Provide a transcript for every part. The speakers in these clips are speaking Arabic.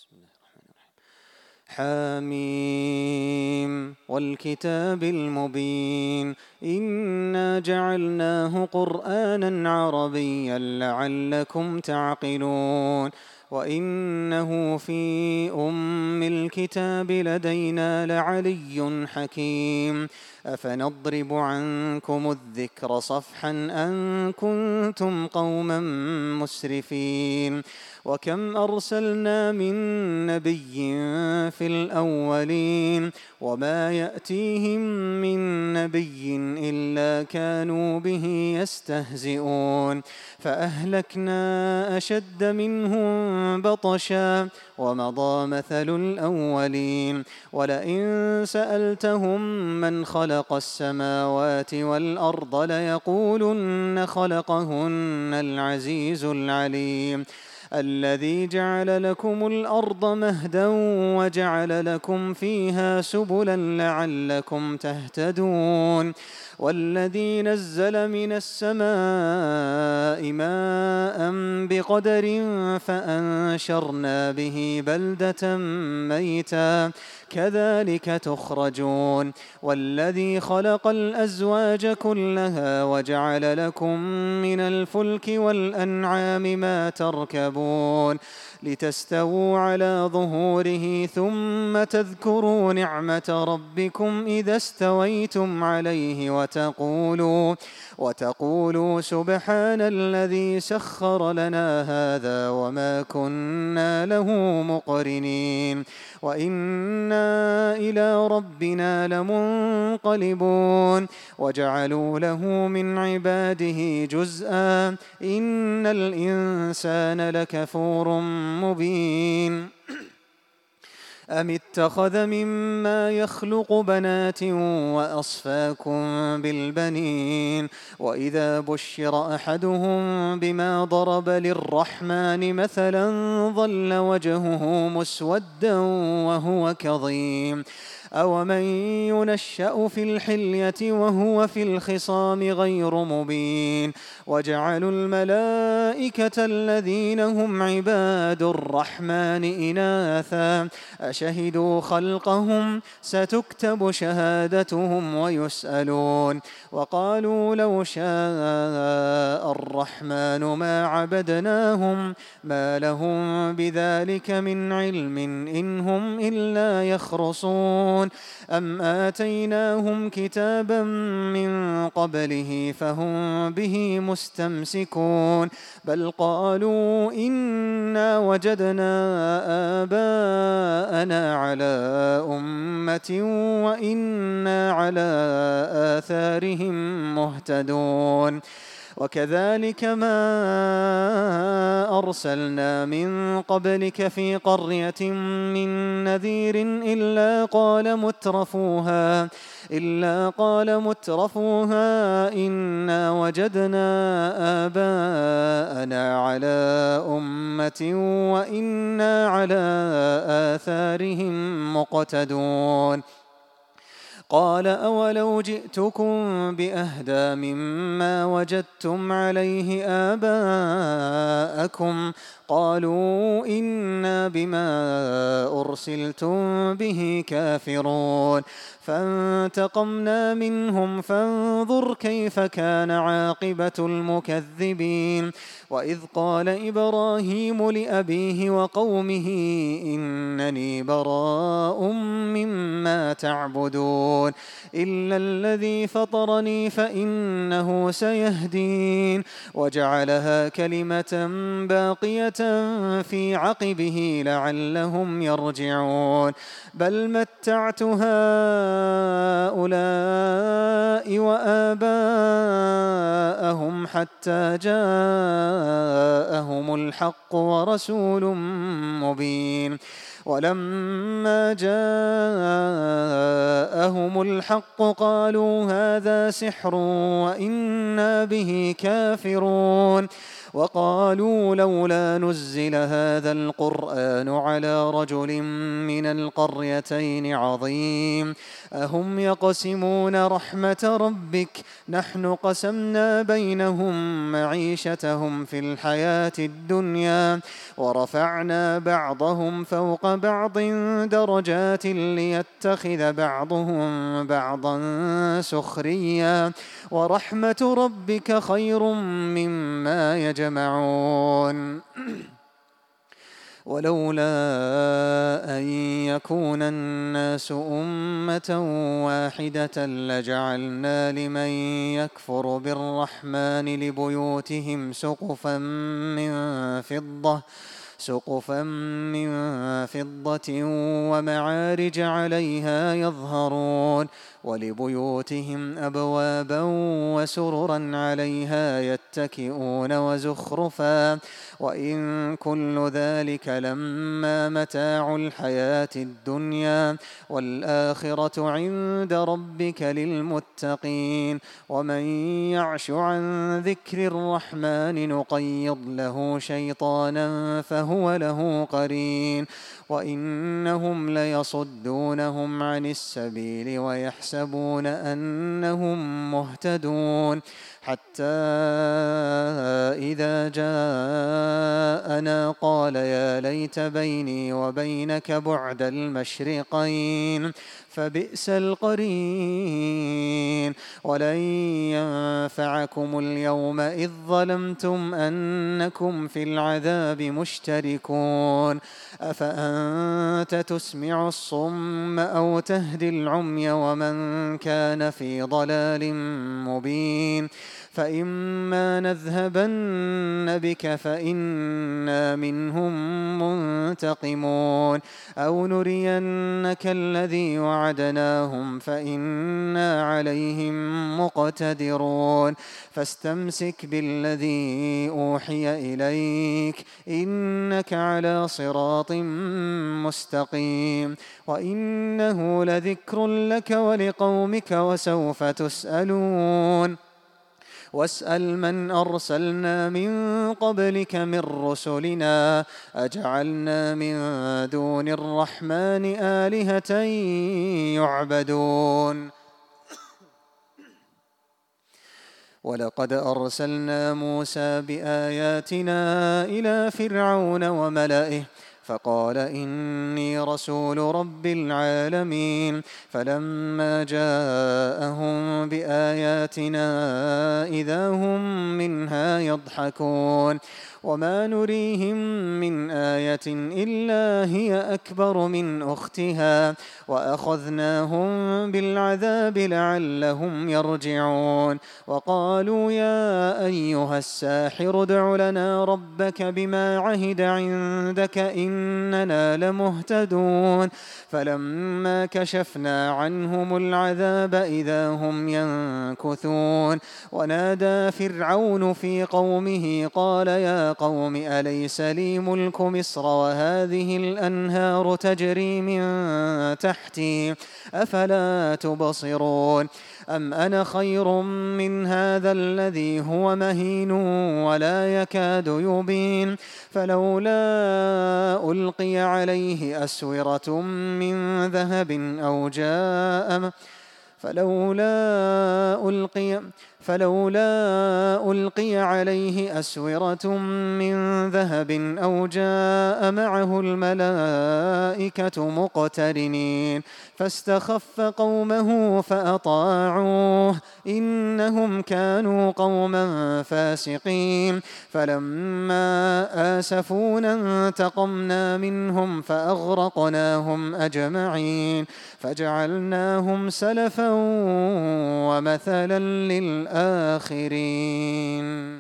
بسم الله الرحمن الرحيم. حاميم والكتاب المبين إنا جعلناه قرآنا عربيا لعلكم تعقلون وإنه في أم الكتاب لدينا لعلي حكيم أفنضرب عنكم الذكر صفحا أن كنتم قوما مسرفين وكم أرسلنا من نبي في الأولين وما يأتيهم من نبي إلا كانوا به يستهزئون فأهلكنا أشد منهم بطشا ومضى مثل الأولين ولئن سألتهم من خلق السماوات والأرض ليقولن خلقهن العزيز العليم الذي جعل لكم الأرض مهدا وجعل لكم فيها سبلا لعلكم تهتدون والذي نزل من السماء ماء بقدر فأنشرنا به بلدة ميتا كذلك تخرجون والذي خلق الأزواج كلها وجعل لكم من الفلك والأنعام ما تركبون لتستووا على ظهوره ثم تذكروا نعمة ربكم إذا استويتم عليه وتقولوا سبحان الذي سخر لنا هذا وما كنا له مقرنين وإنا إلى ربنا لمنقلبون وجعلوا له من عباده جزءا إن الإنسان لكفور مبين أم اتخذ مما يخلق بنات وأصفاكم بالبنين وإذا بشر أحدهم بما ضرب للرحمن مثلا ظل وجهه مسودا وهو كظيم أومن ينشأ في الحلية وهو في الخصام غير مبين وجعلوا الملائكة الذين هم عباد الرحمن إناثا أشهدوا خلقهم ستكتب شهادتهم ويسألون وقالوا لو شاء الرحمن ما عبدناهم ما لهم بذلك من علم إن هم إلا يخرصون أم آتيناهم كتابا من قبله فهم به مستمسكون بل قالوا إنا وجدنا آباءنا على أمة وإنا على آثارهم مهتدون وكذلك ما أرسلنا من قبلك في قرية من نذير إلا قال مترفوها إنا وجدنا آباءنا على أمة وإنا على آثارهم مقتدون قال أولو جئتكم بأهدى مما وجدتم عليه آباءكم قالوا إنا بما أرسلتم به كافرون فانتقمنا منهم فانظر كيف كان عاقبة المكذبين وإذ قال إبراهيم لأبيه وقومه إنني براء مما تعبدون إلا الذي فطرني فإنه سيهدين وجعلها كلمة باقية في عقبه لعلهم يرجعون بل متعت هؤلاء وآباءهم حتى جاءهم الحق ورسول مبين ولما جاءهم الحق قالوا هذا سحر وإنا به كافرون وقالوا لولا نزل هذا القرآن على رجل من القريتين عظيم أهم يقسمون رحمة ربك نحن قسمنا بينهم معيشتهم في الحياة الدنيا ورفعنا بعضهم فوق بعض درجات ليتخذ بعضهم بعضا سخريا ورحمة ربك خير مما يجمعون ولولا أن يكون الناس أمة واحدة لجعلنا لمن يكفر بالرحمن لبيوتهم سقفا من فضة ومعارج عليها يظهرون ولبيوتهم أبوابا وسررا عليها يتكئون وزخرفا وإن كل ذلك لما متاع الحياة الدنيا والآخرة عند ربك للمتقين ومن يعش عن ذكر الرحمن نقيض له شيطانا فهو له قرين وإنهم ليصدونهم عن السبيل ويحسبون أنهم مهتدون حتى إذا جاءنا قال يا ليت بيني وبينك بعد المشرقين فبئس القرين ولن ينفعكم اليوم إذ ظلمتم أنكم في العذاب مشتركون أفأنت تسمع الصم أو تهدي العمي ومن كان في ضلال مبين فإما نذهبن بك فإنا منهم منتقمون أو نرينك الذي وعدناهم فإنا عليهم مقتدرون فاستمسك بالذي أوحي إليك إنك على صراط مستقيم وإنه لذكر لك ولقومك وسوف تسألون واسأل من أرسلنا من قبلك من رسلنا أجعلنا من دون الرحمن آلهة يعبدون ولقد أرسلنا موسى بآياتنا إلى فرعون وملئه فقال إني رسول رب العالمين فلما جاءهم بآياتنا إذا هم منها يضحكون وما نريهم من آية إلا هي أكبر من أختها وأخذناهم بالعذاب لعلهم يرجعون وقالوا يا أيها الساحر ادع لنا ربك بما عهد عندك إننا لمهتدون فلما كشفنا عنهم العذاب إذا هم ينكثون ونادى فرعون في قومه قال يا قوم أليس لي ملك مصر وهذه الأنهار تجري من تحتي أفلا تبصرون أم أنا خير من هذا الذي هو مهين ولا يكاد يبين فلولا ألقي عليه أسورة من ذهب أو جاء معه الملائكة مقترنين فاستخف قومه فأطاعوه إنهم كانوا قوما فاسقين فلما آسفونا انتقمنا منهم فأغرقناهم أجمعين فجعلناهم سلفا ومثلا للآخرين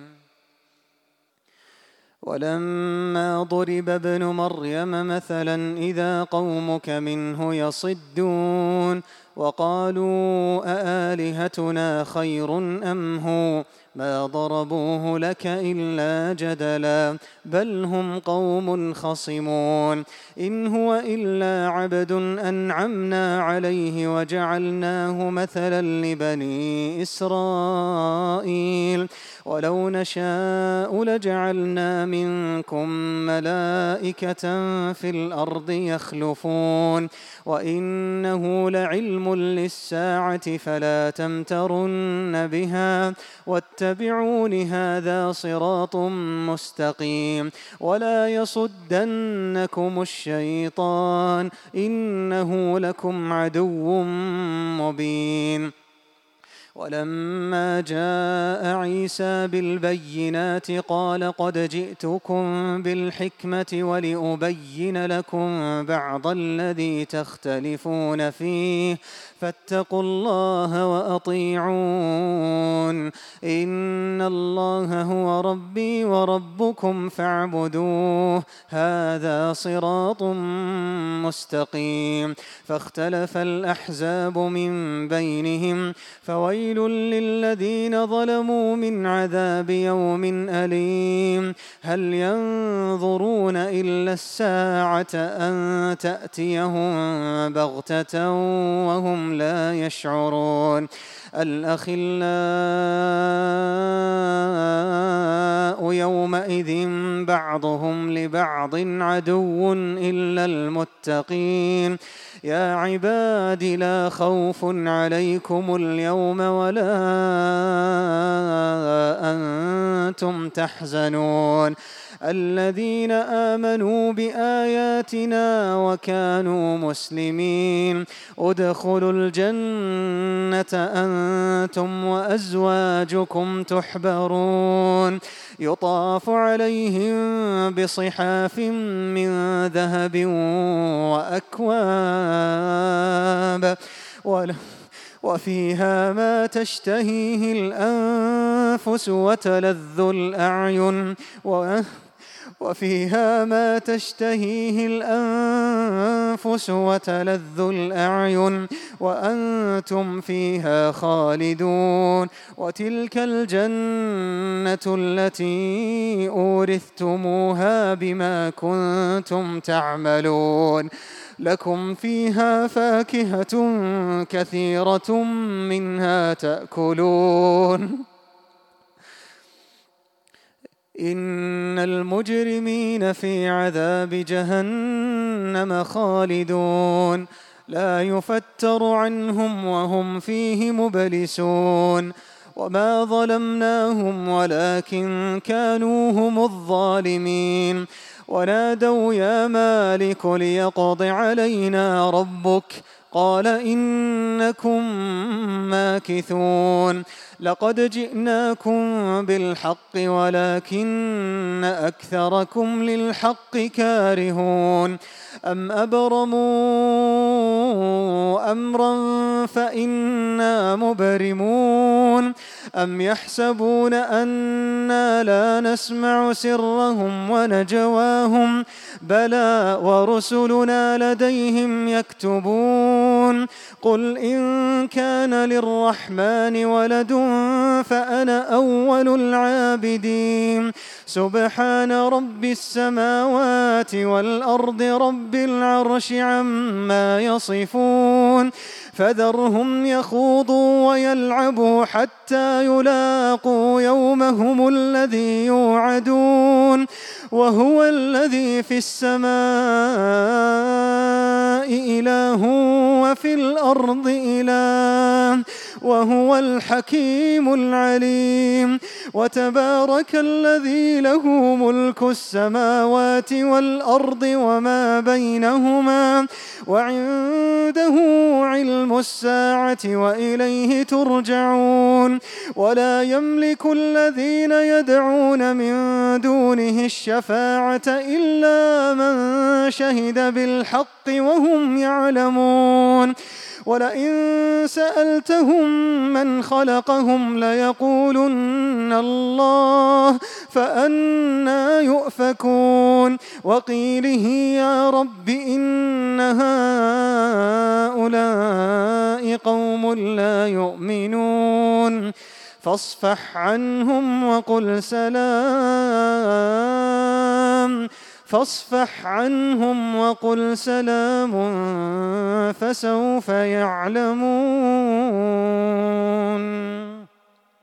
ولما ضرب ابن مريم مثلا إذا قومك منه يصدون وقالوا أآلهتنا خير أم هو ما ضربوه لك إلا جدلا بل هم قوم خصمون إن هو إلا عبد أنعمنا عليه وجعلناه مثلا لبني إسرائيل ولو نشاء لجعلنا منكم ملائكة في الأرض يخلفون وإنه لعلم للساعة فلا تمترن بها واتبعون هذا صراط مستقيم ولا يصدنكم الشيطان إنه لكم عدو مبين ولما جاء عيسى بالبينات قال قد جئتكم بالحكمة ولأبين لكم بعض الذي تختلفون فيه فاتقوا الله وأطيعون إن الله هو ربي وربكم فاعبدوه هذا صراط مستقيم فاختلف الأحزاب من بينهم فويل للذين ظلموا من عذاب يوم أليم هل ينظرون إلا الساعة أن تأتيهم بغتة وهم لا يشعرون الأخلاء يومئذ بعضهم لبعض عدو إلا المتقين يا عباد لا خوف عليكم اليوم ولا أنتم تحزنون الذين آمنوا بآياتنا وكانوا مسلمين ادخلوا الجنة أنتم وأزواجكم تحبرون يطاف عليهم بصحاف من ذهب وأكواب وفيها ما تشتهيه الأنفس وتلذ الأعين وفيها ما تشتهيه الأنفس وتلذ الأعين وأنتم فيها خالدون وتلك الجنة التي أورثتموها بما كنتم تعملون لكم فيها فاكهة كثيرة منها تأكلون إن المجرمين في عذاب جهنم خالدون لا يفتر عنهم وهم فيه مبلسون وما ظلمناهم ولكن كانوا هم الظالمين ونادوا يا مالك ليقض علينا ربك قال إنكم ماكثون لقد جئناكم بالحق ولكن أكثركم للحق كارهون أم أبرموا أمرا فإنا مبرمون أم يحسبون أنا لا نسمع سرهم ونجواهم بلى ورسلنا لديهم يكتبون قل إن كان للرحمن ولد فأنا أول العابدين سبحان رب السماوات والأرض رب العرش عما يصفون فذرهم يخوضوا ويلعبوا حتى يلاقوا يومهم الذي يوعدون وهو الذي في السماء إله وفي الأرض إله وهو الحكيم العليم وتبارك الذي له ملك السماوات والأرض وما بينهما وعنده علم الساعة وإليه ترجعون ولا يملك الذين يدعون من دونه الشفاعة إلا من شهد بالحق وهم يعلمون ولئن سألتهم من خلقهم ليقولن الله فأنى يؤفكون وقيله يا رب إن هؤلاء هؤلاء قوم لا يؤمنون فاصفح عنهم وقل سلام فسوف يعلمون.